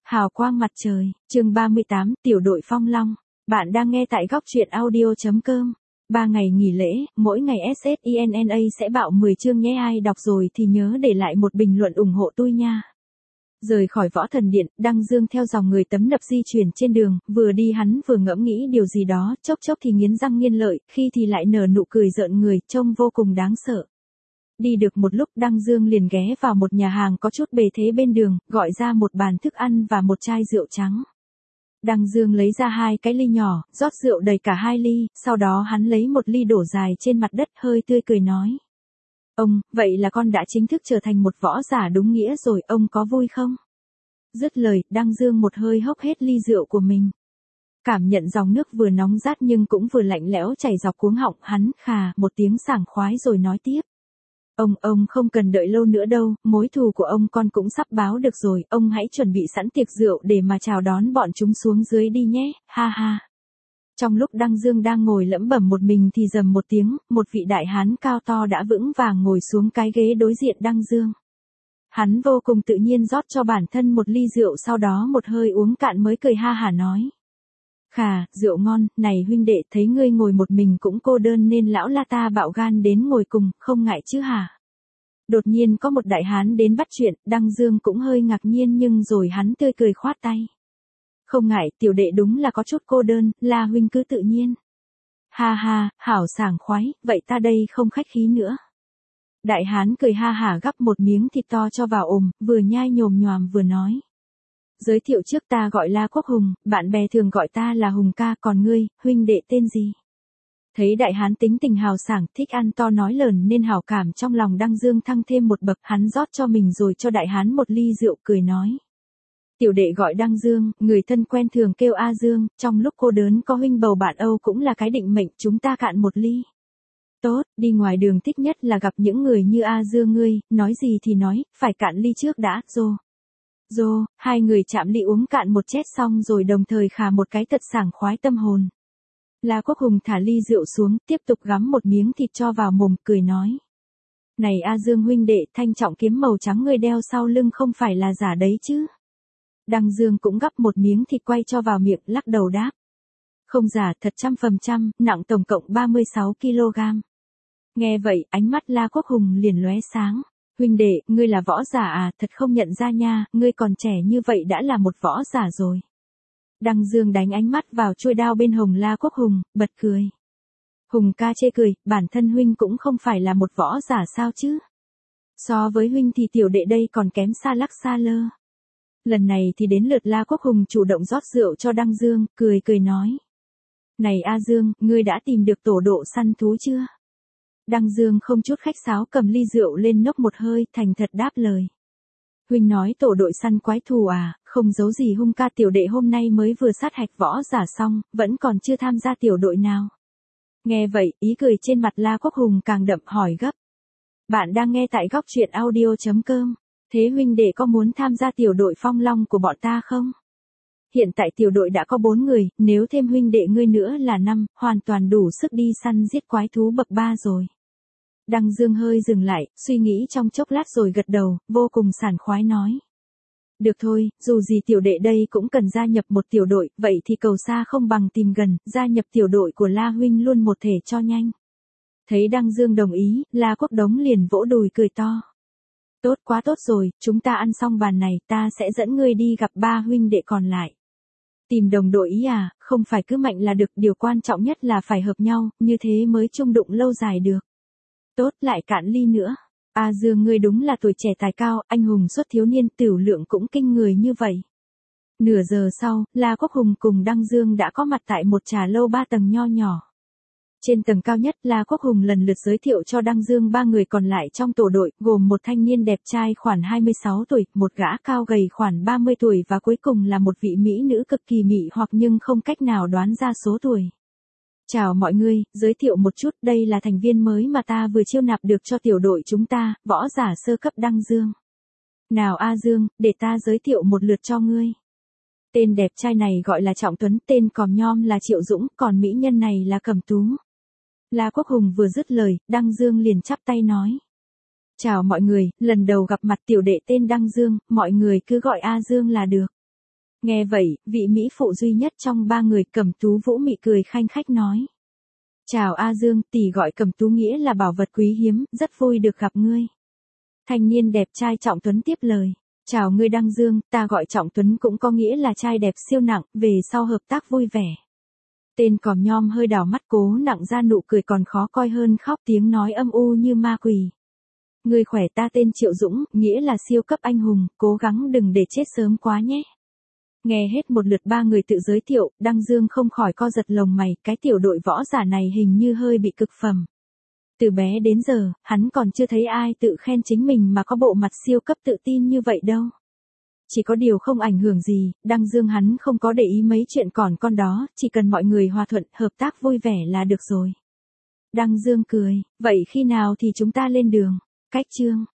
Hào quang mặt trời, chương 38, tiểu đội Phong Long. Bạn đang nghe tại góc truyện audio.com. 3 ngày nghỉ lễ, mỗi ngày SSINNA sẽ bạo 10 chương nhé, ai đọc rồi thì nhớ để lại một bình luận ủng hộ tôi nha. Rời khỏi Võ Thần Điện, Đăng Dương theo dòng người tấm nập di chuyển trên đường, vừa đi hắn vừa ngẫm nghĩ điều gì đó, chốc chốc thì nghiến răng nghiến lợi, khi thì lại nở nụ cười rợn người, trông vô cùng đáng sợ. Đi được một lúc Đăng Dương liền ghé vào một nhà hàng có chút bề thế bên đường, gọi ra một bàn thức ăn và một chai rượu trắng. Đăng Dương lấy ra 2 cái ly nhỏ, rót rượu đầy cả 2 ly, sau đó hắn lấy một ly đổ dài trên mặt đất, hơi tươi cười nói. Ông, vậy là con đã chính thức trở thành một võ giả đúng nghĩa rồi, ông có vui không? Dứt lời, Đăng Dương một hơi hốc hết ly rượu của mình. Cảm nhận dòng nước vừa nóng rát nhưng cũng vừa lạnh lẽo chảy dọc cuống họng, hắn khà một tiếng sảng khoái rồi nói tiếp. Ông không cần đợi lâu nữa đâu, mối thù của ông con cũng sắp báo được rồi, ông hãy chuẩn bị sẵn tiệc rượu để mà chào đón bọn chúng xuống dưới đi nhé, ha ha. Trong lúc Đăng Dương đang ngồi lẩm bẩm một mình thì rầm một tiếng, một vị đại hán cao to đã vững vàng ngồi xuống cái ghế đối diện Đăng Dương. Hắn vô cùng tự nhiên rót cho bản thân một ly rượu, sau đó một hơi uống cạn mới cười ha hả nói. Khà, rượu ngon, này huynh đệ, thấy ngươi ngồi một mình cũng cô đơn nên lão la ta bạo gan đến ngồi cùng, không ngại chứ hả? Đột nhiên có một đại hán đến bắt chuyện, Đăng Dương cũng hơi ngạc nhiên nhưng rồi hắn tươi cười khoát tay. Không ngại, tiểu đệ đúng là có chút cô đơn, La huynh cứ tự nhiên. Ha ha, hảo sảng khoái, vậy ta đây không khách khí nữa. Đại hán cười ha hả gắp một miếng thịt to cho vào ồm, vừa nhai nhồm nhoàm vừa nói. Giới thiệu trước, ta gọi La Quốc Hùng, bạn bè thường gọi ta là Hùng ca, còn ngươi, huynh đệ tên gì? Thấy đại hán tính tình hào sảng, thích ăn to nói lớn nên hảo cảm trong lòng Đăng Dương thăng thêm một bậc, hắn rót cho mình rồi cho đại hán một ly rượu, cười nói. Tiểu đệ gọi Đăng Dương, người thân quen thường kêu A Dương, trong lúc cô đớn có huynh bầu bạn Âu cũng là cái định mệnh, chúng ta cạn một ly. Tốt, đi ngoài đường thích nhất là gặp những người như A Dương ngươi, nói gì thì nói, phải cạn ly trước đã, Dô, hai người chạm ly uống cạn một chét xong rồi đồng thời khà một cái thật sảng khoái tâm hồn. La Quốc Hùng thả ly rượu xuống, tiếp tục gắm một miếng thịt cho vào mồm, cười nói. Này A Dương huynh đệ, thanh trọng kiếm màu trắng ngươi đeo sau lưng không phải là giả đấy chứ? Đăng Dương cũng gắp một miếng thịt quay cho vào miệng, lắc đầu đáp. Không giả, thật 100%, nặng tổng cộng 36 kg. Nghe vậy, ánh mắt La Quốc Hùng liền lóe sáng. Huynh đệ, ngươi là võ giả à, thật không nhận ra nha, ngươi còn trẻ như vậy đã là một võ giả rồi. Đăng Dương đánh ánh mắt vào chuôi đao bên hông La Quốc Hùng, bật cười. Hùng ca chê cười, bản thân huynh cũng không phải là một võ giả sao chứ. So với huynh thì tiểu đệ đây còn kém xa lắc xa lơ. Lần này thì đến lượt La Quốc Hùng chủ động rót rượu cho Đăng Dương, cười nói. Này A Dương, ngươi đã tìm được tổ độ săn thú chưa? Đăng Dương không chút khách sáo cầm ly rượu lên nốc một hơi, thành thật đáp lời. Huynh nói tổ đội săn quái thù à, không giấu gì Hung ca, tiểu đệ hôm nay mới vừa sát hạch võ giả xong, vẫn còn chưa tham gia tiểu đội nào. Nghe vậy, ý cười trên mặt La Quốc Hùng càng đậm, hỏi gấp. Bạn đang nghe tại góc truyện audio.com, thế huynh đệ có muốn tham gia tiểu đội Phong Long của bọn ta không? Hiện tại tiểu đội đã có 4 người, nếu thêm huynh đệ ngươi nữa là 5, hoàn toàn đủ sức đi săn giết quái thú bậc 3 rồi. Đăng Dương hơi dừng lại, suy nghĩ trong chốc lát rồi gật đầu, vô cùng sảng khoái nói. Được thôi, dù gì tiểu đệ đây cũng cần gia nhập một tiểu đội, vậy thì cầu xa không bằng tìm gần, gia nhập tiểu đội của La huynh luôn một thể cho nhanh. Thấy Đăng Dương đồng ý, La Quốc Đống liền vỗ đùi cười to. Tốt quá tốt rồi, chúng ta ăn xong bàn này, ta sẽ dẫn ngươi đi gặp 3 huynh đệ còn lại. Tìm đồng đội ý à, không phải cứ mạnh là được, điều quan trọng nhất là phải hợp nhau, như thế mới chung đụng lâu dài được. Tốt, lại cạn ly nữa. A Dương ngươi đúng là tuổi trẻ tài cao, anh hùng xuất thiếu niên, tửu lượng cũng kinh người như vậy. Nửa giờ sau, La Quốc Hùng cùng Đăng Dương đã có mặt tại một trà lâu 3 tầng nho nhỏ. Trên tầng cao nhất, La Quốc Hùng lần lượt giới thiệu cho Đăng Dương 3 người còn lại trong tổ đội, gồm một thanh niên đẹp trai khoảng 26 tuổi, một gã cao gầy khoảng 30 tuổi và cuối cùng là một vị mỹ nữ cực kỳ mị hoặc nhưng không cách nào đoán ra số tuổi. Chào mọi người, giới thiệu một chút, đây là thành viên mới mà ta vừa chiêu nạp được cho tiểu đội chúng ta, võ giả sơ cấp Đăng Dương. Nào A Dương, để ta giới thiệu một lượt cho ngươi. Tên đẹp trai này gọi là Trọng Tuấn, tên còm nhom là Triệu Dũng, còn mỹ nhân này là Cẩm Tú. La Quốc Hùng vừa dứt lời, Đăng Dương liền chắp tay nói. Chào mọi người, lần đầu gặp mặt, tiểu đệ tên Đăng Dương, mọi người cứ gọi A Dương là được. Nghe vậy, vị mỹ phụ duy nhất trong ba người Cẩm Tú Vũ mị cười khanh khách nói. Chào A Dương, tỷ gọi Cẩm Tú nghĩa là bảo vật quý hiếm, rất vui được gặp ngươi. Thanh niên đẹp trai Trọng Tuấn tiếp lời. Chào ngươi Đăng Dương, ta gọi Trọng Tuấn cũng có nghĩa là trai đẹp siêu nặng, về sau hợp tác vui vẻ. Tên còm nhom hơi đảo mắt cố nặng ra nụ cười còn khó coi hơn khóc, tiếng nói âm u như ma quỷ. Ngươi khỏe, ta tên Triệu Dũng, nghĩa là siêu cấp anh hùng, cố gắng đừng để chết sớm quá nhé. Nghe hết một lượt ba người tự giới thiệu, Đăng Dương không khỏi co giật lồng mày, cái tiểu đội võ giả này hình như hơi bị cực phẩm. Từ bé đến giờ, hắn còn chưa thấy ai tự khen chính mình mà có bộ mặt siêu cấp tự tin như vậy đâu. Chỉ có điều không ảnh hưởng gì, Đăng Dương hắn không có để ý mấy chuyện còn con đó, chỉ cần mọi người hòa thuận, hợp tác vui vẻ là được rồi. Đăng Dương cười, vậy khi nào thì chúng ta lên đường? Cách chương